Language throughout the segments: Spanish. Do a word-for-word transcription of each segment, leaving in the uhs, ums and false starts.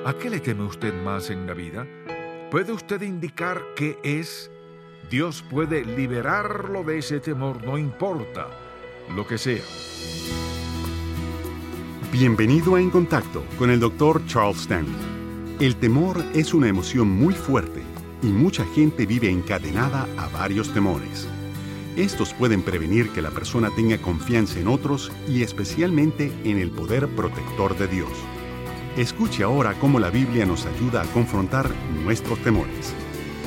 ¿A qué le teme usted más en la vida? ¿Puede usted indicar qué es? Dios puede liberarlo de ese temor, no importa lo que sea. Bienvenido a En Contacto con el doctor Charles Stanley. El temor es una emoción muy fuerte y mucha gente vive encadenada a varios temores. Estos pueden prevenir que la persona tenga confianza en otros y especialmente en el poder protector de Dios. Escuche ahora cómo la Biblia nos ayuda a confrontar nuestros temores.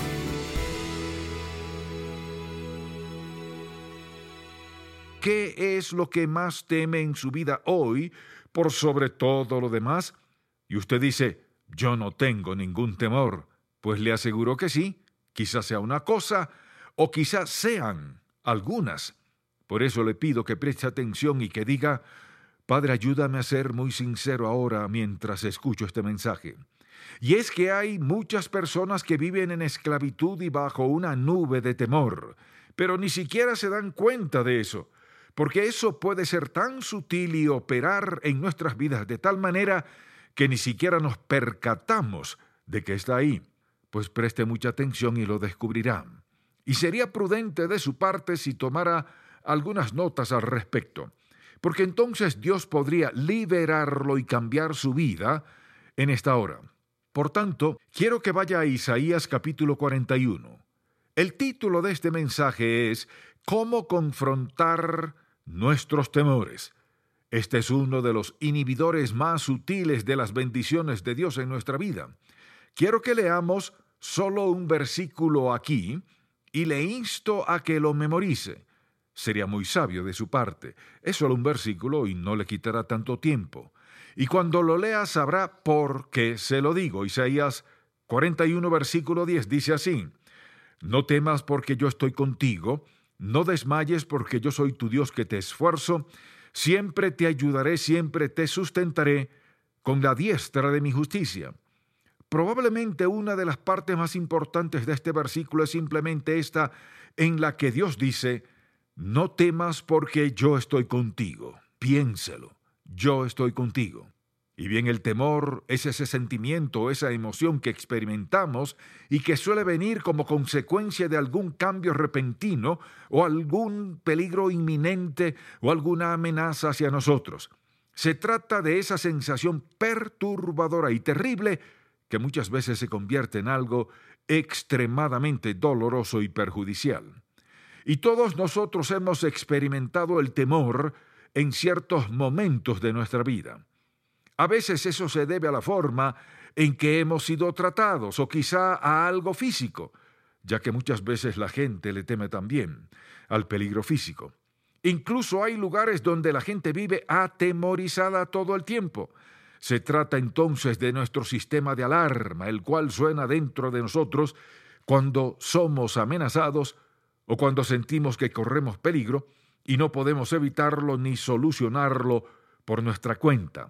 ¿Qué es lo que más teme en su vida hoy por sobre todo lo demás? Y usted dice, yo no tengo ningún temor. Pues le aseguro que sí, quizás sea una cosa o quizás sean algunas. Por eso le pido que preste atención y que diga, Padre, ayúdame a ser muy sincero ahora mientras escucho este mensaje. Y es que hay muchas personas que viven en esclavitud y bajo una nube de temor, pero ni siquiera se dan cuenta de eso, porque eso puede ser tan sutil y operar en nuestras vidas de tal manera que ni siquiera nos percatamos de que está ahí. Pues preste mucha atención y lo descubrirá. Y sería prudente de su parte si tomara algunas notas al respecto, porque entonces Dios podría liberarlo y cambiar su vida en esta hora. Por tanto, quiero que vaya a Isaías capítulo cuarenta y uno. El título de este mensaje es ¿Cómo confrontar nuestros temores? Este es uno de los inhibidores más sutiles de las bendiciones de Dios en nuestra vida. Quiero que leamos solo un versículo aquí y le insto a que lo memorice. Sería muy sabio de su parte. Es solo un versículo y no le quitará tanto tiempo. Y cuando lo lea sabrá por qué se lo digo. Isaías cuarenta y uno, versículo diez, dice así: No temas porque yo estoy contigo, no desmayes porque yo soy tu Dios que te esfuerzo, siempre te ayudaré, siempre te sustentaré con la diestra de mi justicia. Probablemente una de las partes más importantes de este versículo es simplemente esta en la que Dios dice, no temas porque yo estoy contigo. Piénselo, yo estoy contigo. Y bien, el temor es ese sentimiento, esa emoción que experimentamos y que suele venir como consecuencia de algún cambio repentino o algún peligro inminente o alguna amenaza hacia nosotros. Se trata de esa sensación perturbadora y terrible que muchas veces se convierte en algo extremadamente doloroso y perjudicial. Y todos nosotros hemos experimentado el temor en ciertos momentos de nuestra vida. A veces eso se debe a la forma en que hemos sido tratados o quizá a algo físico, ya que muchas veces la gente le teme también al peligro físico. Incluso hay lugares donde la gente vive atemorizada todo el tiempo. Se trata entonces de nuestro sistema de alarma, el cual suena dentro de nosotros cuando somos amenazados o cuando sentimos que corremos peligro y no podemos evitarlo ni solucionarlo por nuestra cuenta.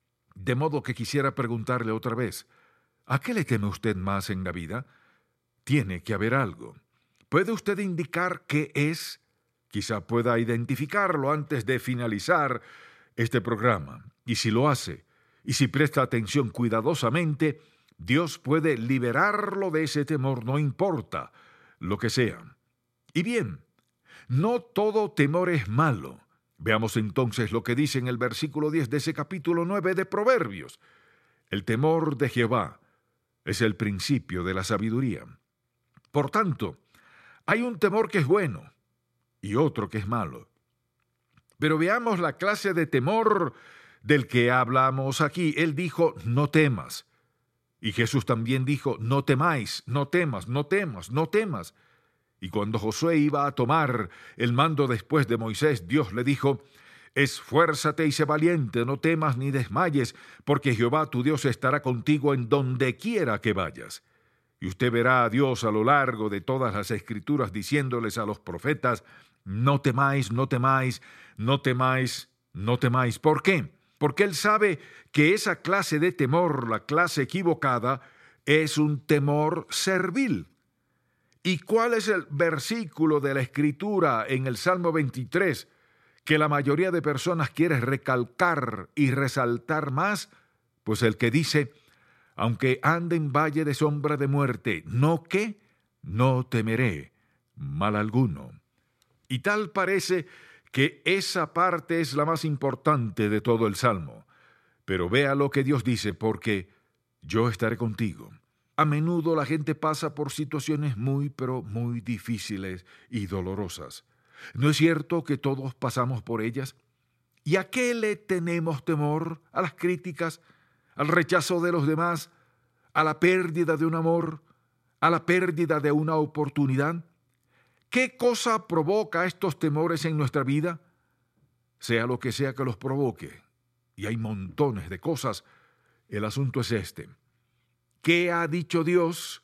De modo que quisiera preguntarle otra vez, ¿a qué le teme usted más en la vida? Tiene que haber algo. ¿Puede usted indicar qué es? Quizá pueda identificarlo antes de finalizar este programa. Y si lo hace, y si presta atención cuidadosamente, Dios puede liberarlo de ese temor, no importa lo que sea. Y bien, no todo temor es malo. Veamos entonces lo que dice en el versículo diez de ese capítulo nueve de Proverbios. El temor de Jehová es el principio de la sabiduría. Por tanto, hay un temor que es bueno y otro que es malo. Pero veamos la clase de temor del que hablamos aquí. Él dijo, no temas. Y Jesús también dijo, no temáis, no temas, no temas, no temas. Y cuando Josué iba a tomar el mando después de Moisés, Dios le dijo, esfuérzate y sé valiente, no temas ni desmayes, porque Jehová tu Dios estará contigo en donde quiera que vayas. Y usted verá a Dios a lo largo de todas las Escrituras diciéndoles a los profetas, no temáis, no temáis, no temáis, no temáis. ¿Por qué? Porque Él sabe que esa clase de temor, la clase equivocada, es un temor servil. ¿Y cuál es el versículo de la Escritura en el Salmo veintitrés que la mayoría de personas quiere recalcar y resaltar más? Pues el que dice, Aunque ande en valle de sombra de muerte, no que, no temeré mal alguno. Y tal parece que esa parte es la más importante de todo el Salmo. Pero vea lo que Dios dice, porque yo estaré contigo. A menudo la gente pasa por situaciones muy, pero muy difíciles y dolorosas. ¿No es cierto que todos pasamos por ellas? ¿Y a qué le tenemos temor? ¿A las críticas? ¿Al rechazo de los demás? ¿A la pérdida de un amor? ¿A la pérdida de una oportunidad? ¿Qué cosa provoca estos temores en nuestra vida? Sea lo que sea que los provoque, y hay montones de cosas, el asunto es este. ¿Qué ha dicho Dios?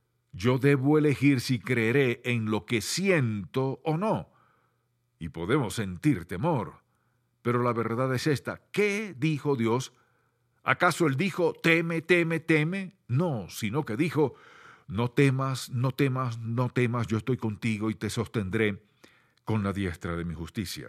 Yo debo elegir si creeré en lo que siento o no. Y podemos sentir temor, pero la verdad es esta. ¿Qué dijo Dios? ¿Acaso Él dijo, teme, teme, teme? No, sino que dijo, no temas, no temas, no temas, yo estoy contigo y te sostendré con la diestra de mi justicia.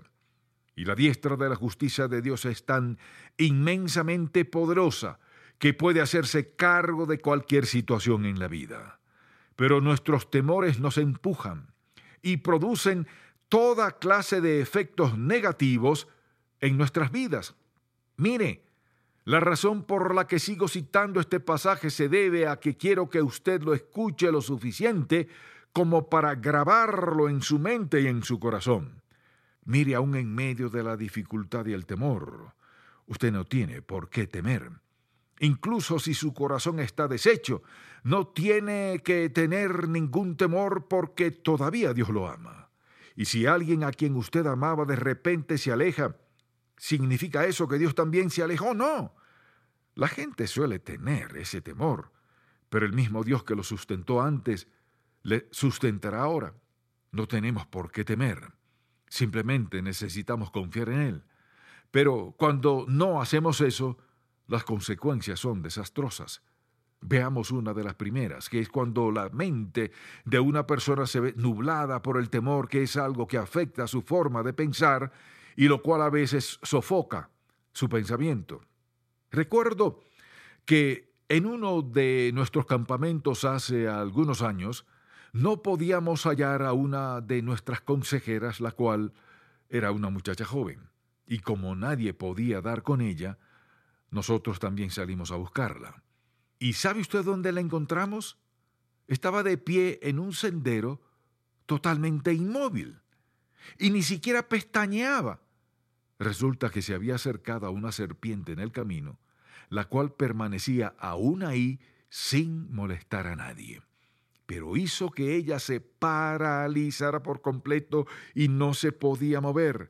Y la diestra de la justicia de Dios es tan inmensamente poderosa que puede hacerse cargo de cualquier situación en la vida. Pero nuestros temores nos empujan y producen toda clase de efectos negativos en nuestras vidas. Mire, la razón por la que sigo citando este pasaje se debe a que quiero que usted lo escuche lo suficiente como para grabarlo en su mente y en su corazón. Mire, aún en medio de la dificultad y el temor, usted no tiene por qué temer. Incluso si su corazón está deshecho, no tiene que tener ningún temor porque todavía Dios lo ama. Y si alguien a quien usted amaba de repente se aleja, ¿significa eso que Dios también se alejó? No. La gente suele tener ese temor, pero el mismo Dios que lo sustentó antes, le sustentará ahora. No tenemos por qué temer. Simplemente necesitamos confiar en Él. Pero cuando no hacemos eso, las consecuencias son desastrosas. Veamos una de las primeras, que es cuando la mente de una persona se ve nublada por el temor, que es algo que afecta su forma de pensar y lo cual a veces sofoca su pensamiento. Recuerdo que en uno de nuestros campamentos hace algunos años no podíamos hallar a una de nuestras consejeras, la cual era una muchacha joven, y como nadie podía dar con ella, nosotros también salimos a buscarla. ¿Y sabe usted dónde la encontramos? Estaba de pie en un sendero totalmente inmóvil y ni siquiera pestañeaba. Resulta que se había acercado a una serpiente en el camino, la cual permanecía aún ahí sin molestar a nadie. Pero hizo que ella se paralizara por completo y no se podía mover.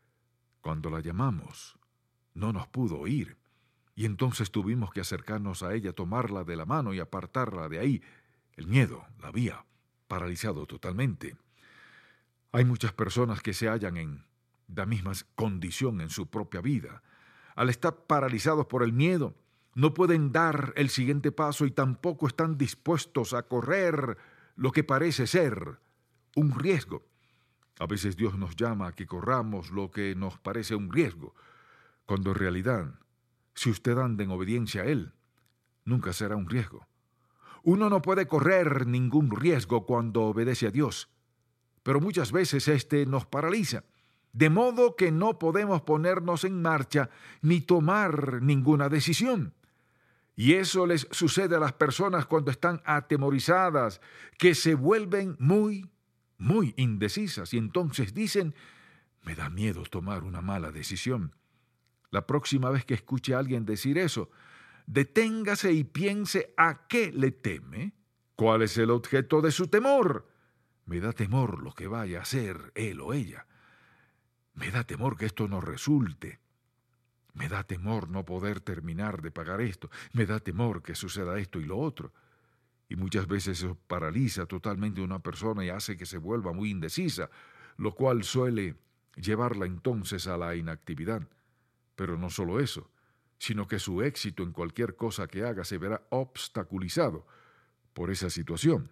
Cuando la llamamos, no nos pudo oír. Y entonces tuvimos que acercarnos a ella, tomarla de la mano y apartarla de ahí. El miedo la había paralizado totalmente. Hay muchas personas que se hallan en la misma condición en su propia vida. Al estar paralizados por el miedo, no pueden dar el siguiente paso y tampoco están dispuestos a correr lo que parece ser un riesgo. A veces Dios nos llama a que corramos lo que nos parece un riesgo, cuando en realidad, si usted anda en obediencia a Él, nunca será un riesgo. Uno no puede correr ningún riesgo cuando obedece a Dios, pero muchas veces éste nos paraliza, de modo que no podemos ponernos en marcha ni tomar ninguna decisión. Y eso les sucede a las personas cuando están atemorizadas, que se vuelven muy, muy indecisas y entonces dicen, me da miedo tomar una mala decisión. La próxima vez que escuche a alguien decir eso, deténgase y piense a qué le teme, cuál es el objeto de su temor. Me da temor lo que vaya a hacer él o ella. Me da temor que esto no resulte. Me da temor no poder terminar de pagar esto. Me da temor que suceda esto y lo otro. Y muchas veces eso paraliza totalmente a una persona y hace que se vuelva muy indecisa, lo cual suele llevarla entonces a la inactividad. Pero no solo eso, sino que su éxito en cualquier cosa que haga se verá obstaculizado por esa situación.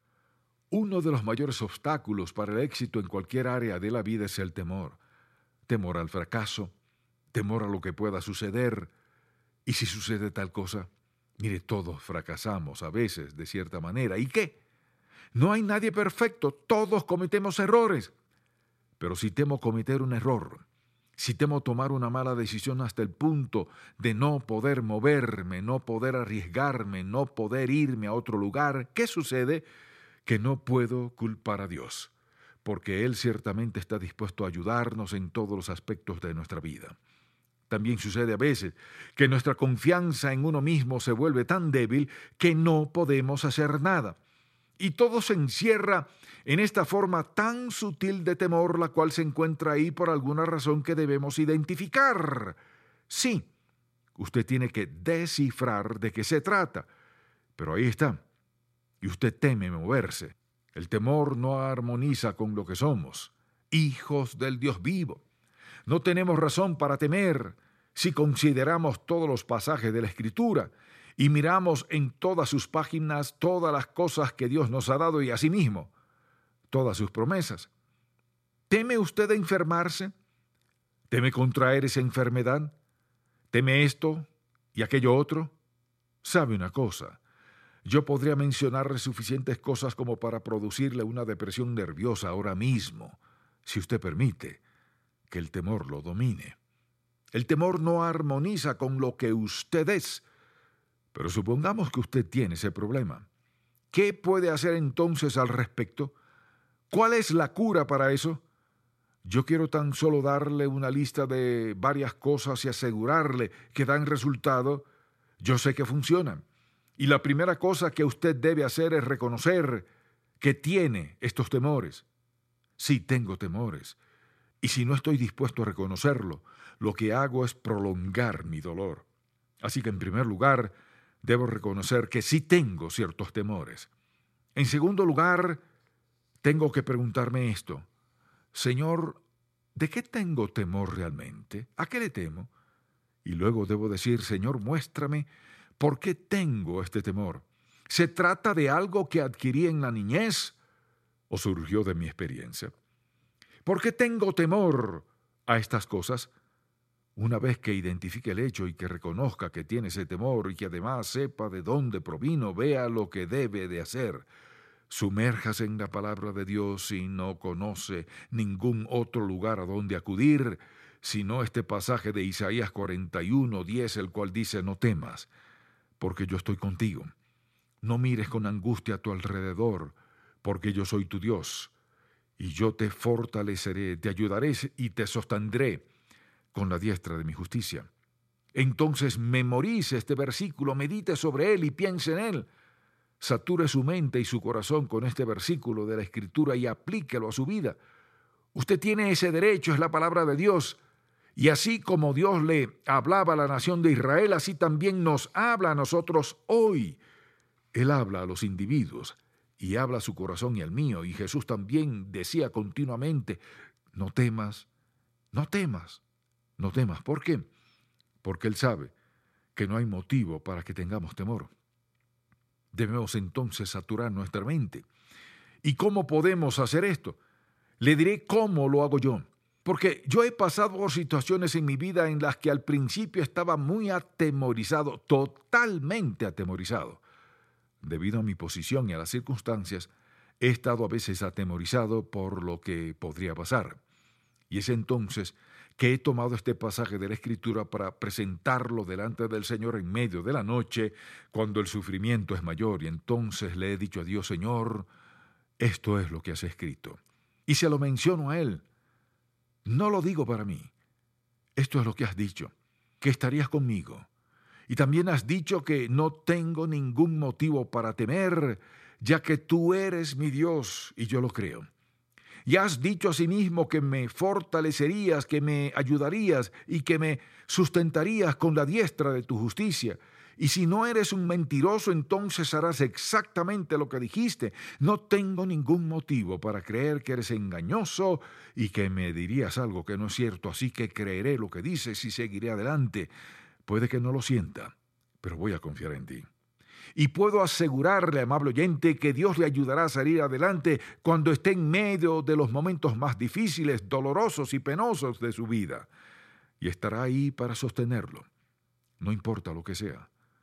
Uno de los mayores obstáculos para el éxito en cualquier área de la vida es el temor. Temor al fracaso, temor a lo que pueda suceder. ¿Y si sucede tal cosa? Mire, todos fracasamos a veces de cierta manera. ¿Y qué? No hay nadie perfecto, todos cometemos errores. Pero si temo cometer un error, si temo tomar una mala decisión hasta el punto de no poder moverme, no poder arriesgarme, no poder irme a otro lugar, ¿qué sucede? Que no puedo culpar a Dios, porque Él ciertamente está dispuesto a ayudarnos en todos los aspectos de nuestra vida. También sucede a veces que nuestra confianza en uno mismo se vuelve tan débil que no podemos hacer nada. Y todo se encierra en esta forma tan sutil de temor, la cual se encuentra ahí por alguna razón que debemos identificar. Sí, usted tiene que descifrar de qué se trata, pero ahí está. Y usted teme moverse. El temor no armoniza con lo que somos, hijos del Dios vivo. No tenemos razón para temer si consideramos todos los pasajes de la Escritura y miramos en todas sus páginas todas las cosas que Dios nos ha dado y asimismo todas sus promesas. ¿Teme usted enfermarse? ¿Teme contraer esa enfermedad? ¿Teme esto y aquello otro? ¿Sabe una cosa? Yo podría mencionarle suficientes cosas como para producirle una depresión nerviosa ahora mismo, si usted permite que el temor lo domine. El temor no armoniza con lo que usted es, pero supongamos que usted tiene ese problema. ¿Qué puede hacer entonces al respecto? ¿Cuál es la cura para eso? Yo quiero tan solo darle una lista de varias cosas y asegurarle que dan resultado. Yo sé que funcionan. Y la primera cosa que usted debe hacer es reconocer que tiene estos temores. Sí, tengo temores. Y si no estoy dispuesto a reconocerlo, lo que hago es prolongar mi dolor. Así que, en primer lugar, debo reconocer que sí tengo ciertos temores. En segundo lugar, tengo que preguntarme esto. Señor, ¿de qué tengo temor realmente? ¿A qué le temo? Y luego debo decir, Señor, muéstrame por qué tengo este temor. ¿Se trata de algo que adquirí en la niñez o surgió de mi experiencia? ¿Por qué tengo temor a estas cosas? Una vez que identifique el hecho y que reconozca que tiene ese temor y que además sepa de dónde provino, vea lo que debe de hacer. Sumérjase en la palabra de Dios si no conoce ningún otro lugar a donde acudir, sino este pasaje de Isaías cuarenta y uno, diez, el cual dice, no temas, porque yo estoy contigo. No mires con angustia a tu alrededor, porque yo soy tu Dios. Y yo te fortaleceré, te ayudaré y te sostendré con la diestra de mi justicia. Entonces memorice este versículo, medite sobre él y piense en él. Sature su mente y su corazón con este versículo de la Escritura y aplíquelo a su vida. Usted tiene ese derecho, es la palabra de Dios. Y así como Dios le hablaba a la nación de Israel, así también nos habla a nosotros hoy. Él habla a los individuos y habla a su corazón y al mío. Y Jesús también decía continuamente, no temas, no temas, no temas. ¿Por qué? Porque Él sabe que no hay motivo para que tengamos temor. Debemos entonces saturar nuestra mente. ¿Y cómo podemos hacer esto? Le diré cómo lo hago yo. Porque yo he pasado por situaciones en mi vida en las que al principio estaba muy atemorizado, totalmente atemorizado. Debido a mi posición y a las circunstancias, he estado a veces atemorizado por lo que podría pasar. Y es entonces que he tomado este pasaje de la Escritura para presentarlo delante del Señor en medio de la noche, cuando el sufrimiento es mayor, y entonces le he dicho a Dios, Señor, esto es lo que has escrito. Y se lo menciono a Él. No lo digo para mí. Esto es lo que has dicho, que estarías conmigo. Y también has dicho que no tengo ningún motivo para temer, ya que tú eres mi Dios, y yo lo creo. Y has dicho asimismo que me fortalecerías, que me ayudarías y que me sustentarías con la diestra de tu justicia. Y si no eres un mentiroso, entonces harás exactamente lo que dijiste. No tengo ningún motivo para creer que eres engañoso y que me dirías algo que no es cierto, así que creeré lo que dices y seguiré adelante. Puede que no lo sienta, pero voy a confiar en ti. Y puedo asegurarle, amable oyente, que Dios le ayudará a salir adelante cuando esté en medio de los momentos más difíciles, dolorosos y penosos de su vida. Y estará ahí para sostenerlo, no importa lo que sea.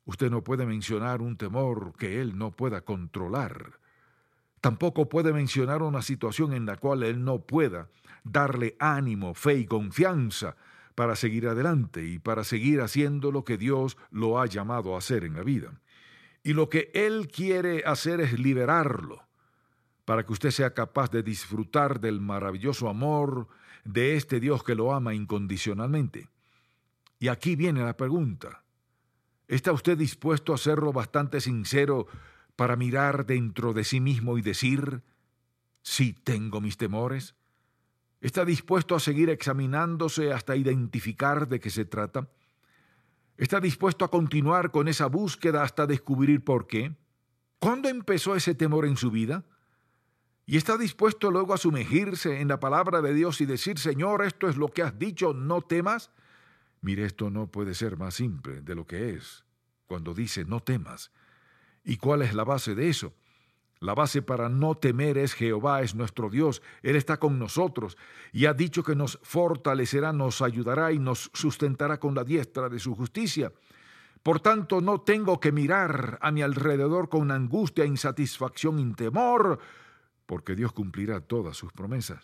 Usted no puede mencionar un temor que Él no pueda controlar. Tampoco puede mencionar una situación en la cual Él no pueda darle ánimo, fe y confianza para seguir adelante y para seguir haciendo lo que Dios lo ha llamado a hacer en la vida. Y lo que Él quiere hacer es liberarlo, para que usted sea capaz de disfrutar del maravilloso amor de este Dios que lo ama incondicionalmente. Y aquí viene la pregunta. ¿Está usted dispuesto a serlo bastante sincero para mirar dentro de sí mismo y decir, sí tengo mis temores? ¿Está dispuesto a seguir examinándose hasta identificar de qué se trata? ¿Está dispuesto a continuar con esa búsqueda hasta descubrir por qué? ¿Cuándo empezó ese temor en su vida? ¿Y está dispuesto luego a sumergirse en la palabra de Dios y decir, Señor, esto es lo que has dicho, no temas? Mire, esto no puede ser más simple de lo que es cuando dice no temas. ¿Y cuál es la base de eso? La base para no temer es Jehová, es nuestro Dios. Él está con nosotros y ha dicho que nos fortalecerá, nos ayudará y nos sustentará con la diestra de su justicia. Por tanto, no tengo que mirar a mi alrededor con angustia, insatisfacción y temor, porque Dios cumplirá todas sus promesas.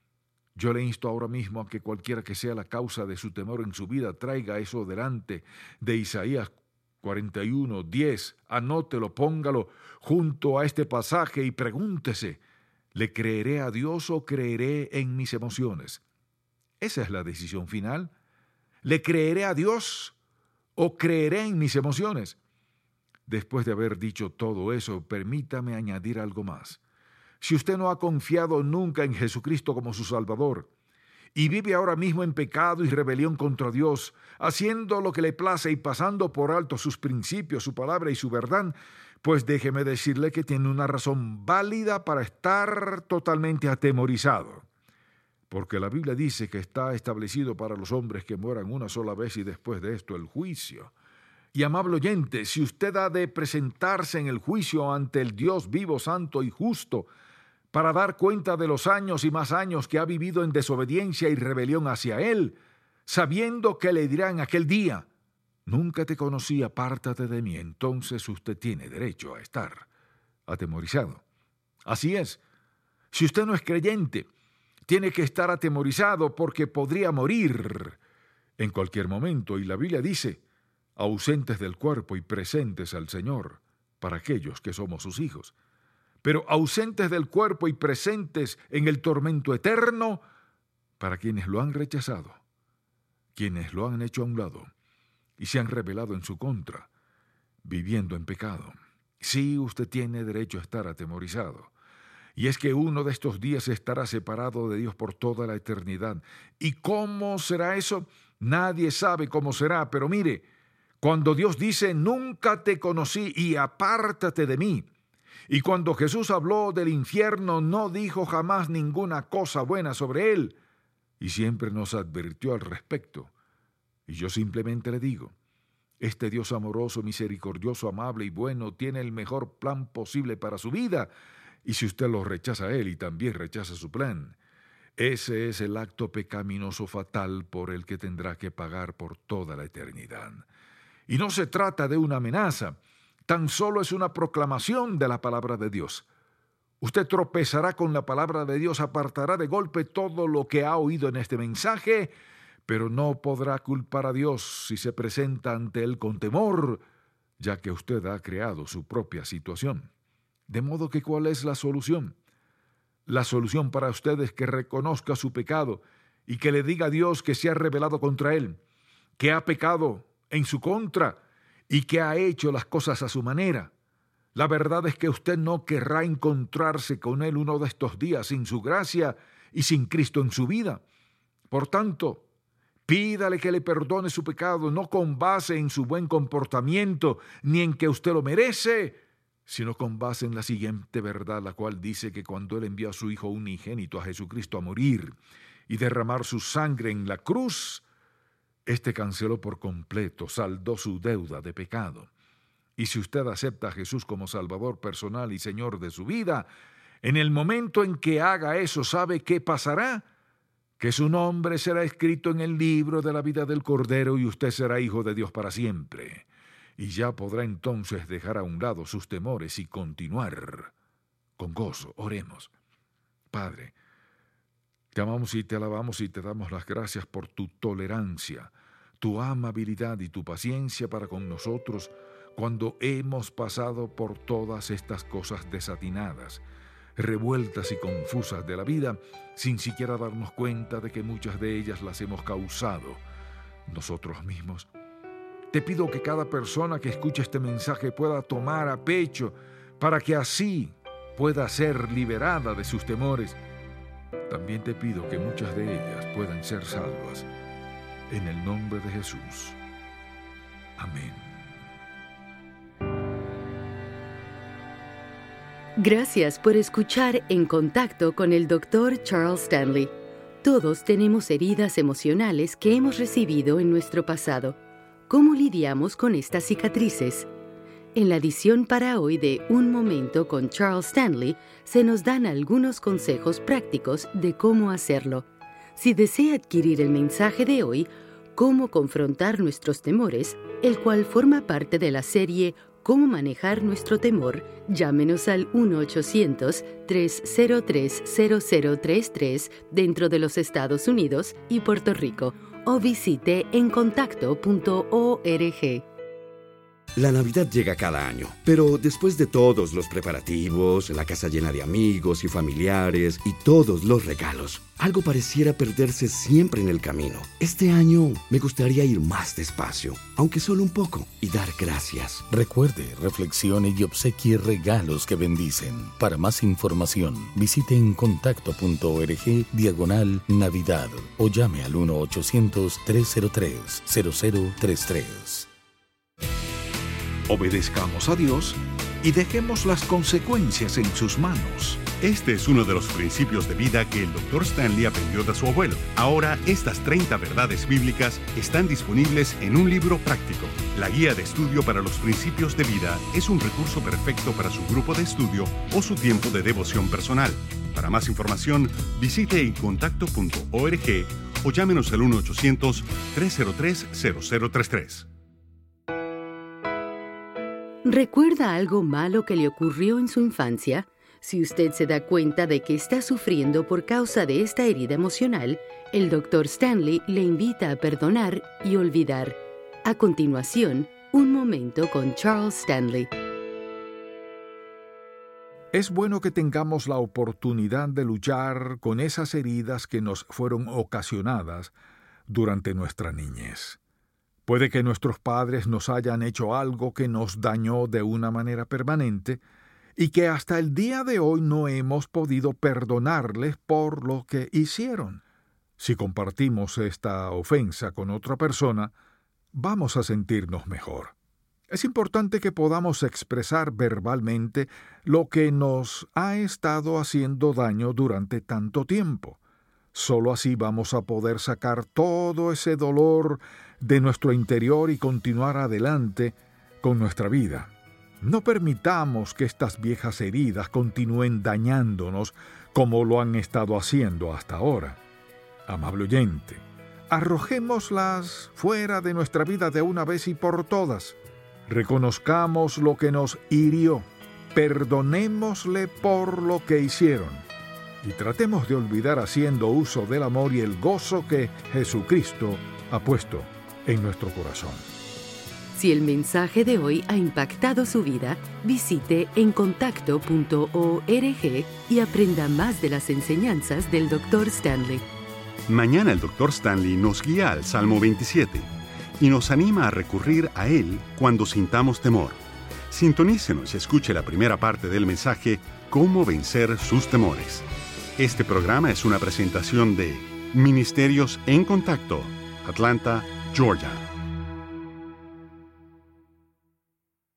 Yo le insto ahora mismo a que cualquiera que sea la causa de su temor en su vida, traiga eso delante de Isaías cuarenta y uno, diez, anótelo, póngalo junto a este pasaje y pregúntese, ¿le creeré a Dios o creeré en mis emociones? Esa es la decisión final. ¿Le creeré a Dios o creeré en mis emociones? Después de haber dicho todo eso, permítame añadir algo más. Si usted no ha confiado nunca en Jesucristo como su Salvador y vive ahora mismo en pecado y rebelión contra Dios, haciendo lo que le place y pasando por alto sus principios, su palabra y su verdad, pues déjeme decirle que tiene una razón válida para estar totalmente atemorizado. Porque la Biblia dice que está establecido para los hombres que mueran una sola vez y después de esto el juicio. Y amable oyente, si usted ha de presentarse en el juicio ante el Dios vivo, santo y justo, para dar cuenta de los años y más años que ha vivido en desobediencia y rebelión hacia Él, sabiendo que le dirán aquel día, nunca te conocí, apártate de mí, entonces usted tiene derecho a estar atemorizado. Así es, si usted no es creyente, tiene que estar atemorizado porque podría morir en cualquier momento, y la Biblia dice, ausentes del cuerpo y presentes al Señor, para aquellos que somos sus hijos. Pero ausentes del cuerpo y presentes en el tormento eterno para quienes lo han rechazado, quienes lo han hecho a un lado y se han rebelado en su contra, viviendo en pecado. Sí, usted tiene derecho a estar atemorizado. Y es que uno de estos días estará separado de Dios por toda la eternidad. ¿Y cómo será eso? Nadie sabe cómo será, pero mire, cuando Dios dice, nunca te conocí y apártate de mí, y cuando Jesús habló del infierno, no dijo jamás ninguna cosa buena sobre él, y siempre nos advirtió al respecto. Y yo simplemente le digo, este Dios amoroso, misericordioso, amable y bueno tiene el mejor plan posible para su vida, y si usted lo rechaza a él y también rechaza su plan, ese es el acto pecaminoso fatal por el que tendrá que pagar por toda la eternidad. Y no se trata de una amenaza, tan solo es una proclamación de la palabra de Dios. Usted tropezará con la palabra de Dios, apartará de golpe todo lo que ha oído en este mensaje, pero no podrá culpar a Dios si se presenta ante Él con temor, ya que usted ha creado su propia situación. De modo que, ¿cuál es la solución? La solución para usted es que reconozca su pecado y que le diga a Dios que se ha rebelado contra Él, que ha pecado en su contra y que ha hecho las cosas a su manera. La verdad es que usted no querrá encontrarse con Él uno de estos días sin su gracia y sin Cristo en su vida. Por tanto, pídale que le perdone su pecado, no con base en su buen comportamiento ni en que usted lo merece, sino con base en la siguiente verdad, la cual dice que cuando Él envió a su Hijo unigénito, a Jesucristo, a morir y derramar su sangre en la cruz, Este canceló por completo, saldó su deuda de pecado. Y si usted acepta a Jesús como Salvador personal y Señor de su vida, en el momento en que haga eso, ¿sabe qué pasará? Que su nombre será escrito en el libro de la vida del Cordero y usted será hijo de Dios para siempre. y ya podrá entonces dejar a un lado sus temores y continuar con gozo. Oremos. Padre, te amamos y te alabamos y te damos las gracias por tu tolerancia, tu amabilidad y tu paciencia para con nosotros cuando hemos pasado por todas estas cosas desatinadas, revueltas y confusas de la vida, sin siquiera darnos cuenta de que muchas de ellas las hemos causado nosotros mismos. Te pido que cada persona que escuche este mensaje pueda tomar a pecho para que así pueda ser liberada de sus temores. También te pido que muchas de ellas puedan ser salvas. En el nombre de Jesús. Amén. Gracias por escuchar En Contacto con el doctor Charles Stanley. Todos tenemos heridas emocionales que hemos recibido en nuestro pasado. ¿Cómo lidiamos con estas cicatrices? En la edición para hoy de Un Momento con Charles Stanley, se nos dan algunos consejos prácticos de cómo hacerlo. Si desea adquirir el mensaje de hoy, Cómo confrontar nuestros temores, el cual forma parte de la serie Cómo manejar nuestro temor, llámenos al uno ochocientos, tres cero tres, cero cero tres tres dentro de los Estados Unidos y Puerto Rico o visite en contacto punto org. La Navidad llega cada año, pero después de todos los preparativos, la casa llena de amigos y familiares y todos los regalos, algo pareciera perderse siempre en el camino. Este año me gustaría ir más despacio, aunque solo un poco, y dar gracias. Recuerde, reflexione y obsequie regalos que bendicen. Para más información, visite en contacto punto org diagonal Navidad o llame al uno ochocientos, tres cero tres, cero cero tres tres. Obedezcamos a Dios y dejemos las consecuencias en sus manos. Este es uno de los principios de vida que el doctor Stanley aprendió de su abuelo. Ahora, estas treinta verdades bíblicas están disponibles en un libro práctico. La guía de estudio para los principios de vida es un recurso perfecto para su grupo de estudio o su tiempo de devoción personal. Para más información, visite en contacto punto org o llámenos al uno ochocientos, tres cero tres, cero cero tres tres. ¿Recuerda algo malo que le ocurrió en su infancia? Si usted se da cuenta de que está sufriendo por causa de esta herida emocional, el doctor Stanley le invita a perdonar y olvidar. A continuación, Un Momento con Charles Stanley. Es bueno que tengamos la oportunidad de luchar con esas heridas que nos fueron ocasionadas durante nuestra niñez. Puede que nuestros padres nos hayan hecho algo que nos dañó de una manera permanente y que hasta el día de hoy no hemos podido perdonarles por lo que hicieron. Si compartimos esta ofensa con otra persona, vamos a sentirnos mejor. Es importante que podamos expresar verbalmente lo que nos ha estado haciendo daño durante tanto tiempo. Solo así vamos a poder sacar todo ese dolor de nuestro interior y continuar adelante con nuestra vida. No permitamos que estas viejas heridas continúen dañándonos como lo han estado haciendo hasta ahora. Amable oyente, arrojémoslas fuera de nuestra vida de una vez y por todas. Reconozcamos lo que nos hirió, perdonémosle por lo que hicieron y tratemos de olvidar haciendo uso del amor y el gozo que Jesucristo ha puesto en nuestro corazón. Si el mensaje de hoy ha impactado su vida, visite en contacto punto org y aprenda más de las enseñanzas del doctor Stanley. Mañana el doctor Stanley nos guía al Salmo veintisiete y nos anima a recurrir a él cuando sintamos temor. Sintonícenos y escuche la primera parte del mensaje Cómo vencer sus temores. Este programa es una presentación de Ministerios en Contacto, Atlanta, Georgia.